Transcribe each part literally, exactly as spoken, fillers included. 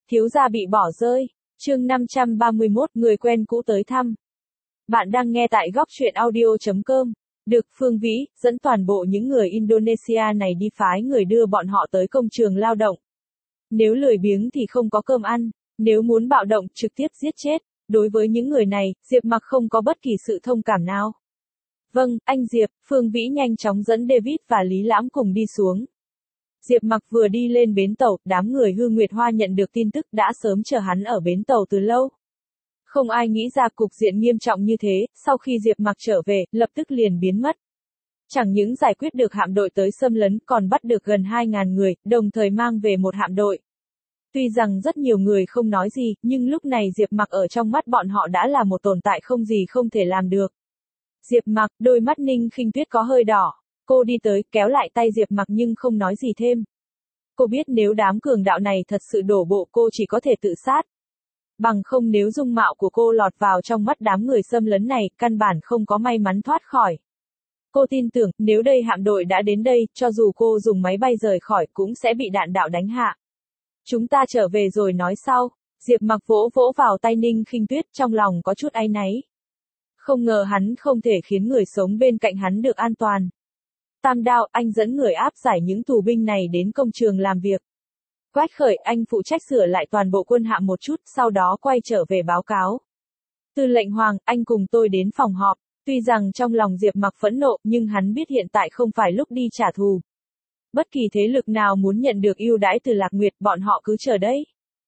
Thiếu gia bị bỏ rơi. Chương năm trăm ba mươi mốt, người quen cũ tới thăm. Bạn đang nghe tại góc truyện audio chấm com. Được Phương Vĩ dẫn toàn bộ những người Indonesia này đi phái người đưa bọn họ tới công trường lao động. Nếu lười biếng thì không có cơm ăn, nếu muốn bạo động trực tiếp giết chết. Đối với những người này, Diệp Mặc không có bất kỳ sự thông cảm nào. Vâng, anh Diệp. Phương Vĩ nhanh chóng dẫn David và Lý Lãm cùng đi xuống. Diệp Mặc vừa đi lên bến tàu, đám người Hư Nguyệt Hoa nhận được tin tức đã sớm chờ hắn ở bến tàu từ lâu. Không ai nghĩ ra cục diện nghiêm trọng như thế, sau khi Diệp Mặc trở về, lập tức liền biến mất. Chẳng những giải quyết được hạm đội tới xâm lấn, còn bắt được gần hai nghìn người, đồng thời mang về một hạm đội. Tuy rằng rất nhiều người không nói gì, nhưng lúc này Diệp Mặc ở trong mắt bọn họ đã là một tồn tại không gì không thể làm được. Diệp Mặc, đôi mắt Ninh Khinh Tuyết có hơi đỏ. Cô đi tới, kéo lại tay Diệp Mặc nhưng không nói gì thêm. Cô biết nếu đám cường đạo này thật sự đổ bộ cô chỉ có thể tự sát. Bằng không nếu dung mạo của cô lọt vào trong mắt đám người xâm lấn này, căn bản không có may mắn thoát khỏi. Cô tin tưởng, nếu đây hạm đội đã đến đây, cho dù cô dùng máy bay rời khỏi cũng sẽ bị đạn đạo đánh hạ. Chúng ta trở về rồi nói sau. Diệp Mặc vỗ vỗ vào tay Ninh Khinh Tuyết, trong lòng có chút áy náy. Không ngờ hắn không thể khiến người sống bên cạnh hắn được an toàn. Tam Đao, anh dẫn người áp giải những tù binh này đến công trường làm việc. Quách Khởi, anh phụ trách sửa lại toàn bộ quân hạm một chút, sau đó quay trở về báo cáo. Tư lệnh Hoàng, anh cùng tôi đến phòng họp. Tuy rằng trong lòng Diệp Mặc phẫn nộ, nhưng hắn biết hiện tại không phải lúc đi trả thù. Bất kỳ thế lực nào muốn nhận được ưu đãi từ Lạc Nguyệt, bọn họ cứ chờ đấy.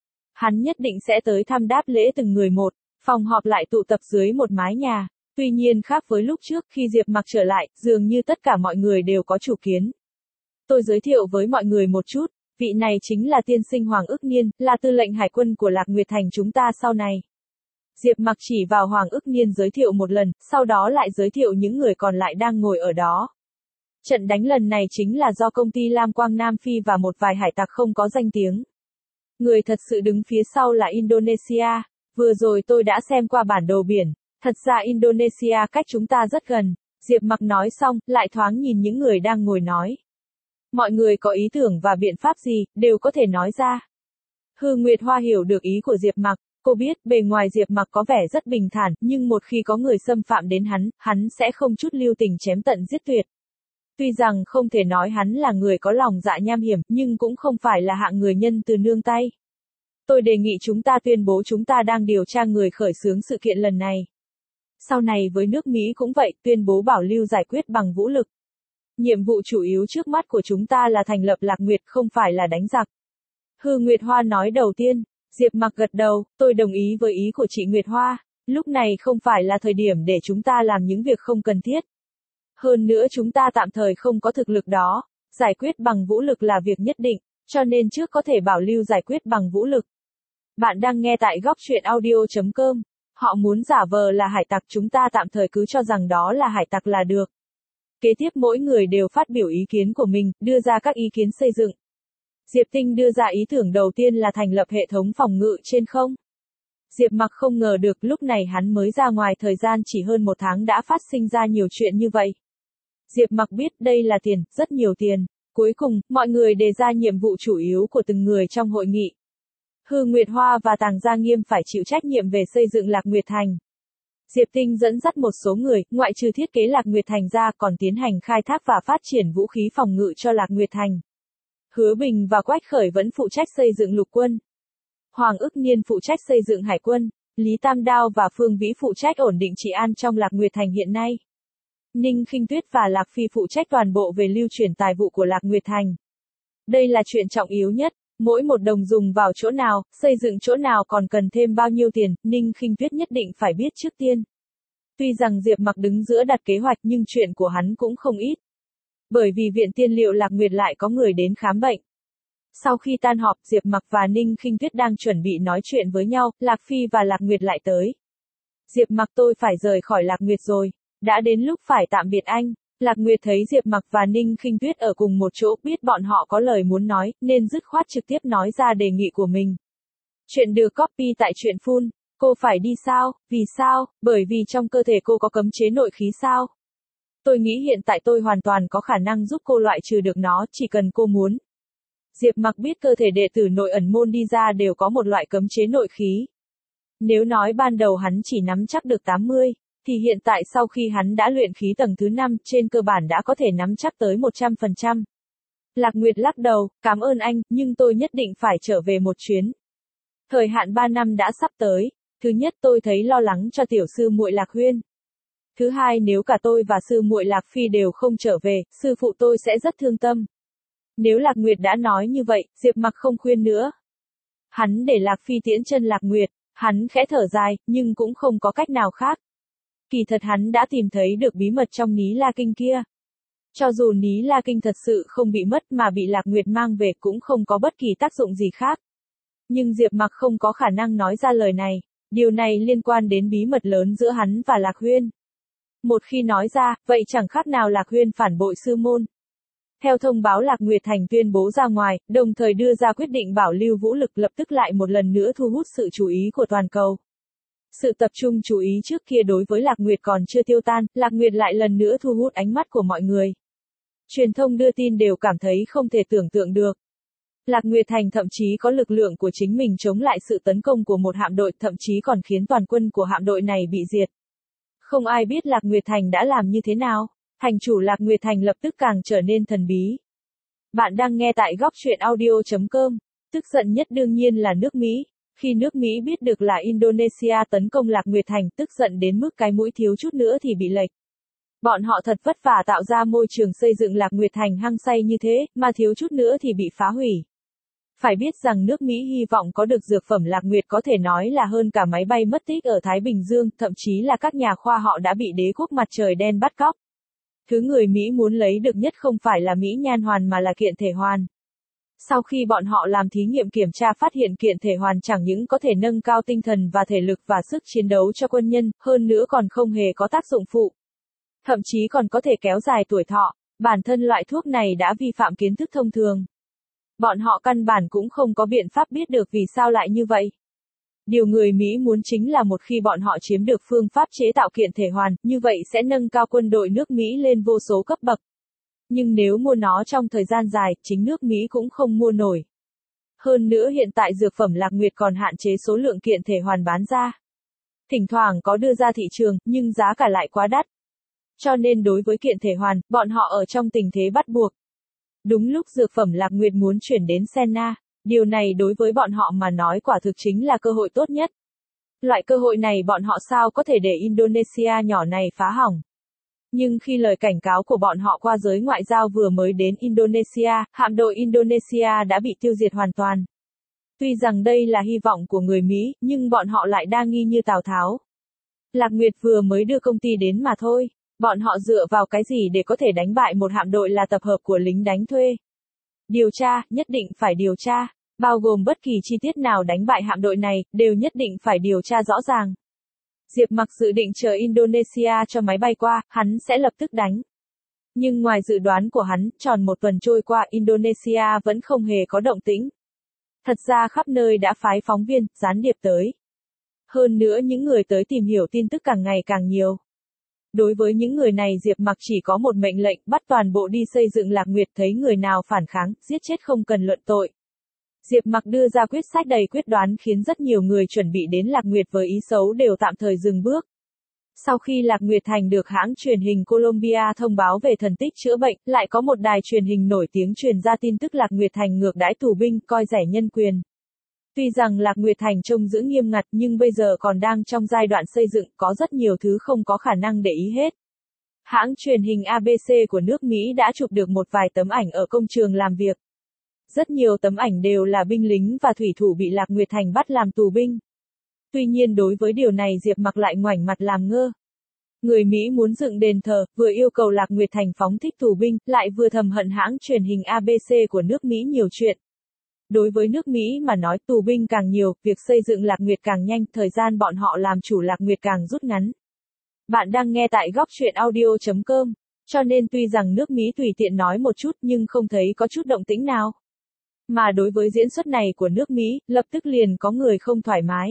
Hắn nhất định sẽ tới thăm đáp lễ từng người một. Phòng họp lại tụ tập dưới một mái nhà. Tuy nhiên khác với lúc trước, khi Diệp Mặc trở lại, dường như tất cả mọi người đều có chủ kiến. Tôi giới thiệu với mọi người một chút, vị này chính là tiên sinh Hoàng Ức Niên, là tư lệnh hải quân của Lạc Nguyệt Thành chúng ta sau này. Diệp Mặc chỉ vào Hoàng Ức Niên giới thiệu một lần, sau đó lại giới thiệu những người còn lại đang ngồi ở đó. Trận đánh lần này chính là do công ty Lam Quang Nam Phi và một vài hải tặc không có danh tiếng. Người thật sự đứng phía sau là Indonesia. Vừa rồi tôi đã xem qua bản đồ biển. Thật ra Indonesia cách chúng ta rất gần. Diệp Mặc nói xong, lại thoáng nhìn những người đang ngồi nói. Mọi người có ý tưởng và biện pháp gì, đều có thể nói ra. Hư Nguyệt Hoa hiểu được ý của Diệp Mặc. Cô biết, bề ngoài Diệp Mặc có vẻ rất bình thản, nhưng một khi có người xâm phạm đến hắn, hắn sẽ không chút lưu tình chém tận giết tuyệt. Tuy rằng không thể nói hắn là người có lòng dạ nham hiểm, nhưng cũng không phải là hạng người nhân từ nương tay. Tôi đề nghị chúng ta tuyên bố chúng ta đang điều tra người khởi xướng sự kiện lần này. Sau này với nước Mỹ cũng vậy, tuyên bố bảo lưu giải quyết bằng vũ lực. Nhiệm vụ chủ yếu trước mắt của chúng ta là thành lập Lạc Nguyệt, không phải là đánh giặc. Hư Nguyệt Hoa nói đầu tiên. Diệp Mặc gật đầu, tôi đồng ý với ý của chị Nguyệt Hoa. Lúc này không phải là thời điểm để chúng ta làm những việc không cần thiết. Hơn nữa chúng ta tạm thời không có thực lực đó. Giải quyết bằng vũ lực là việc nhất định, cho nên trước có thể bảo lưu giải quyết bằng vũ lực. Bạn đang nghe tại góc truyện audio chấm com. Họ muốn giả vờ là hải tặc, chúng ta tạm thời cứ cho rằng đó là hải tặc là được. Kế tiếp mỗi người đều phát biểu ý kiến của mình, đưa ra các ý kiến xây dựng. Diệp Tinh đưa ra ý tưởng đầu tiên là thành lập hệ thống phòng ngự trên không. Diệp Mặc không ngờ được lúc này hắn mới ra ngoài thời gian chỉ hơn một tháng đã phát sinh ra nhiều chuyện như vậy. Diệp Mặc biết đây là tiền, rất nhiều tiền. Cuối cùng, mọi người đề ra nhiệm vụ chủ yếu của từng người trong hội nghị. Hư Nguyệt Hoa và Tàng Gia Nghiêm phải chịu trách nhiệm về xây dựng Lạc Nguyệt Thành. Diệp Tinh dẫn dắt một số người, ngoại trừ thiết kế Lạc Nguyệt Thành ra còn tiến hành khai thác và phát triển vũ khí phòng ngự cho Lạc Nguyệt Thành. Hứa Bình và Quách Khởi vẫn phụ trách xây dựng lục quân. Hoàng Ức Niên phụ trách xây dựng hải quân. Lý Tam Đao và Phương Vĩ phụ trách ổn định trị an trong Lạc Nguyệt Thành hiện nay. Ninh Khinh Tuyết và Lạc Phi phụ trách toàn bộ về lưu chuyển tài vụ của Lạc Nguyệt Thành. Đây là chuyện trọng yếu nhất. Mỗi một đồng dùng vào chỗ nào, xây dựng chỗ nào còn cần thêm bao nhiêu tiền, Ninh Khinh Tuyết nhất định phải biết trước tiên. Tuy rằng Diệp Mặc đứng giữa đặt kế hoạch nhưng chuyện của hắn cũng không ít. Bởi vì viện tiên liệu Lạc Nguyệt lại có người đến khám bệnh. Sau khi tan họp, Diệp Mặc và Ninh Khinh Tuyết đang chuẩn bị nói chuyện với nhau, Lạc Phi và Lạc Nguyệt lại tới. Diệp Mặc, tôi phải rời khỏi Lạc Nguyệt rồi. Đã đến lúc phải tạm biệt anh. Lạc Nguyệt thấy Diệp Mặc và Ninh Khinh Tuyết ở cùng một chỗ, biết bọn họ có lời muốn nói, nên dứt khoát trực tiếp nói ra đề nghị của mình. Chuyện được copy tại truyện Full. Cô phải đi sao? Vì sao? Bởi vì trong cơ thể cô có cấm chế nội khí sao? Tôi nghĩ hiện tại tôi hoàn toàn có khả năng giúp cô loại trừ được nó, chỉ cần cô muốn. Diệp Mặc biết cơ thể đệ tử nội ẩn môn đi ra đều có một loại cấm chế nội khí. Nếu nói ban đầu hắn chỉ nắm chắc được tám mươi, thì hiện tại sau khi hắn đã luyện khí tầng thứ năm, trên cơ bản đã có thể nắm chắc tới một trăm phần trăm. Lạc Nguyệt lắc đầu, cảm ơn anh, nhưng tôi nhất định phải trở về một chuyến. Thời hạn ba năm đã sắp tới, thứ nhất tôi thấy lo lắng cho tiểu sư muội Lạc Huyên. Thứ hai nếu cả tôi và sư muội Lạc Phi đều không trở về, sư phụ tôi sẽ rất thương tâm. Nếu Lạc Nguyệt đã nói như vậy, Diệp Mặc không khuyên nữa. Hắn để Lạc Phi tiễn chân Lạc Nguyệt, hắn khẽ thở dài, nhưng cũng không có cách nào khác. Kỳ thật hắn đã tìm thấy được bí mật trong Ní La Kinh kia. Cho dù Ní La Kinh thật sự không bị mất mà bị Lạc Nguyệt mang về cũng không có bất kỳ tác dụng gì khác. Nhưng Diệp Mặc không có khả năng nói ra lời này, điều này liên quan đến bí mật lớn giữa hắn và Lạc Huyên. Một khi nói ra, vậy chẳng khác nào Lạc Huyên phản bội sư môn. Theo thông báo Lạc Nguyệt Thành tuyên bố ra ngoài, đồng thời đưa ra quyết định bảo lưu vũ lực lập tức lại một lần nữa thu hút sự chú ý của toàn cầu. Sự tập trung chú ý trước kia đối với Lạc Nguyệt còn chưa tiêu tan, Lạc Nguyệt lại lần nữa thu hút ánh mắt của mọi người. Truyền thông đưa tin đều cảm thấy không thể tưởng tượng được. Lạc Nguyệt Thành thậm chí có lực lượng của chính mình chống lại sự tấn công của một hạm đội, thậm chí còn khiến toàn quân của hạm đội này bị diệt. Không ai biết Lạc Nguyệt Thành đã làm như thế nào. Thành chủ Lạc Nguyệt Thành lập tức càng trở nên thần bí. Bạn đang nghe tại góc truyện audio chấm com. Tức giận nhất đương nhiên là nước Mỹ. Khi nước Mỹ biết được là Indonesia tấn công Lạc Nguyệt Thành, tức giận đến mức cái mũi thiếu chút nữa thì bị lệch. Bọn họ thật vất vả tạo ra môi trường xây dựng Lạc Nguyệt Thành hăng say như thế, mà thiếu chút nữa thì bị phá hủy. Phải biết rằng nước Mỹ hy vọng có được dược phẩm Lạc Nguyệt có thể nói là hơn cả máy bay mất tích ở Thái Bình Dương, thậm chí là các nhà khoa họ đã bị đế quốc mặt trời đen bắt cóc. Thứ người Mỹ muốn lấy được nhất không phải là Mỹ nhan hoàn mà là kiện thể hoàn. Sau khi bọn họ làm thí nghiệm kiểm tra phát hiện kiện thể hoàn chẳng những có thể nâng cao tinh thần và thể lực và sức chiến đấu cho quân nhân, hơn nữa còn không hề có tác dụng phụ. Thậm chí còn có thể kéo dài tuổi thọ, bản thân loại thuốc này đã vi phạm kiến thức thông thường. Bọn họ căn bản cũng không có biện pháp biết được vì sao lại như vậy. Điều người Mỹ muốn chính là một khi bọn họ chiếm được phương pháp chế tạo kiện thể hoàn, như vậy sẽ nâng cao quân đội nước Mỹ lên vô số cấp bậc. Nhưng nếu mua nó trong thời gian dài, chính nước Mỹ cũng không mua nổi. Hơn nữa hiện tại dược phẩm Lạc Nguyệt còn hạn chế số lượng kiện thể hoàn bán ra. Thỉnh thoảng có đưa ra thị trường, nhưng giá cả lại quá đắt. Cho nên đối với kiện thể hoàn, bọn họ ở trong tình thế bắt buộc. Đúng lúc dược phẩm Lạc Nguyệt muốn chuyển đến Senna, điều này đối với bọn họ mà nói quả thực chính là cơ hội tốt nhất. Loại cơ hội này bọn họ sao có thể để Indonesia nhỏ này phá hỏng. Nhưng khi lời cảnh cáo của bọn họ qua giới ngoại giao vừa mới đến Indonesia, hạm đội Indonesia đã bị tiêu diệt hoàn toàn. Tuy rằng đây là hy vọng của người Mỹ, nhưng bọn họ lại đa nghi như Tào Tháo. Lạc Nguyệt vừa mới đưa công ty đến mà thôi. Bọn họ dựa vào cái gì để có thể đánh bại một hạm đội là tập hợp của lính đánh thuê? Điều tra, nhất định phải điều tra. Bao gồm bất kỳ chi tiết nào đánh bại hạm đội này, đều nhất định phải điều tra rõ ràng. Diệp Mặc dự định chờ Indonesia cho máy bay qua, hắn sẽ lập tức đánh. Nhưng ngoài dự đoán của hắn, tròn một tuần trôi qua Indonesia vẫn không hề có động tĩnh. Thật ra khắp nơi đã phái phóng viên, gián điệp tới. Hơn nữa những người tới tìm hiểu tin tức càng ngày càng nhiều. Đối với những người này Diệp Mặc chỉ có một mệnh lệnh, bắt toàn bộ đi xây dựng Lạc Nguyệt, thấy người nào phản kháng, giết chết không cần luận tội. Diệp Mặc đưa ra quyết sách đầy quyết đoán khiến rất nhiều người chuẩn bị đến Lạc Nguyệt với ý xấu đều tạm thời dừng bước. Sau khi Lạc Nguyệt Thành được hãng truyền hình Columbia thông báo về thần tích chữa bệnh, lại có một đài truyền hình nổi tiếng truyền ra tin tức Lạc Nguyệt Thành ngược đãi tù binh, coi rẻ nhân quyền. Tuy rằng Lạc Nguyệt Thành trông giữ nghiêm ngặt nhưng bây giờ còn đang trong giai đoạn xây dựng, có rất nhiều thứ không có khả năng để ý hết. Hãng truyền hình a bê xê của nước Mỹ đã chụp được một vài tấm ảnh ở công trường làm việc. Rất nhiều tấm ảnh đều là binh lính và thủy thủ bị Lạc Nguyệt Thành bắt làm tù binh. Tuy nhiên đối với điều này Diệp Mặc lại ngoảnh mặt làm ngơ. Người Mỹ muốn dựng đền thờ, vừa yêu cầu Lạc Nguyệt Thành phóng thích tù binh, lại vừa thầm hận hãng truyền hình a bê xê của nước Mỹ nhiều chuyện. Đối với nước Mỹ mà nói tù binh càng nhiều, việc xây dựng Lạc Nguyệt càng nhanh, thời gian bọn họ làm chủ Lạc Nguyệt càng rút ngắn. Bạn đang nghe tại góc truyện audio chấm com. Cho nên tuy rằng nước Mỹ tùy tiện nói một chút nhưng không thấy có chút động tĩnh nào. Mà đối với diễn xuất này của nước Mỹ, lập tức liền có người không thoải mái.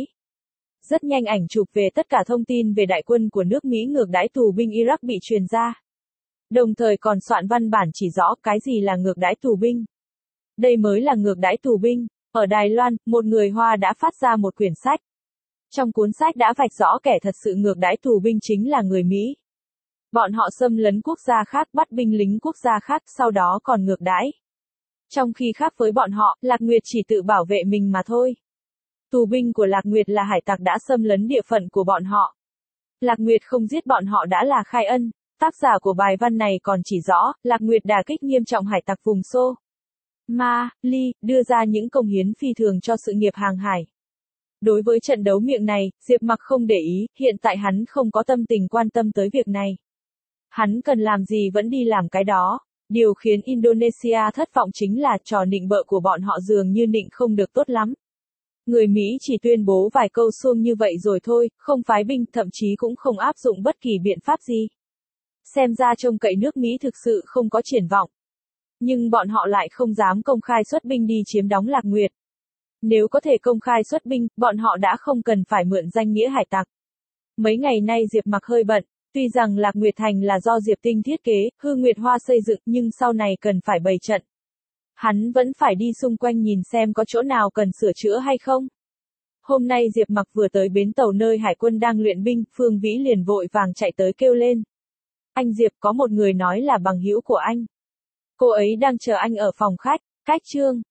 Rất nhanh ảnh chụp về tất cả thông tin về đại quân của nước Mỹ ngược đãi tù binh Iraq bị truyền ra. Đồng thời còn soạn văn bản chỉ rõ cái gì là ngược đãi tù binh. đây mới là ngược đãi tù binh. Ở Đài Loan, một người Hoa đã phát ra một quyển sách. Trong cuốn sách đã vạch rõ kẻ thật sự ngược đãi tù binh chính là người Mỹ. Bọn họ xâm lấn quốc gia khác, bắt binh lính quốc gia khác, sau đó còn ngược đãi. Trong khi khác với bọn họ, Lạc Nguyệt chỉ tự bảo vệ mình mà thôi. Tù binh của Lạc Nguyệt là hải tặc đã xâm lấn địa phận của bọn họ. Lạc Nguyệt không giết bọn họ đã là khai ân. Tác giả của bài văn này còn chỉ rõ, Lạc Nguyệt đả kích nghiêm trọng hải tặc vùng Xô Ma Ly, đưa ra những công hiến phi thường cho sự nghiệp hàng hải. Đối với trận đấu miệng này, Diệp Mặc không để ý, hiện tại hắn không có tâm tình quan tâm tới việc này. Hắn cần làm gì vẫn đi làm cái đó. Điều khiến Indonesia thất vọng chính là trò nịnh bợ của bọn họ dường như nịnh không được tốt lắm. Người Mỹ chỉ tuyên bố vài câu suông như vậy rồi thôi, không phái binh, thậm chí cũng không áp dụng bất kỳ biện pháp gì. Xem ra trông cậy nước Mỹ thực sự không có triển vọng. Nhưng bọn họ lại không dám công khai xuất binh đi chiếm đóng Lạc Nguyệt. Nếu có thể công khai xuất binh, bọn họ đã không cần phải mượn danh nghĩa hải tặc. Mấy ngày nay Diệp Mặc hơi bận, tuy rằng Lạc Nguyệt Thành là do Diệp Tinh thiết kế, Hư Nguyệt Hoa xây dựng, nhưng sau này cần phải bày trận. Hắn vẫn phải đi xung quanh nhìn xem có chỗ nào cần sửa chữa hay không. Hôm nay Diệp Mặc vừa tới bến tàu nơi hải quân đang luyện binh, Phương Vĩ liền vội vàng chạy tới kêu lên. Anh Diệp, có một người nói là bằng hữu của anh. Cô ấy đang chờ anh ở phòng khách. Cách chương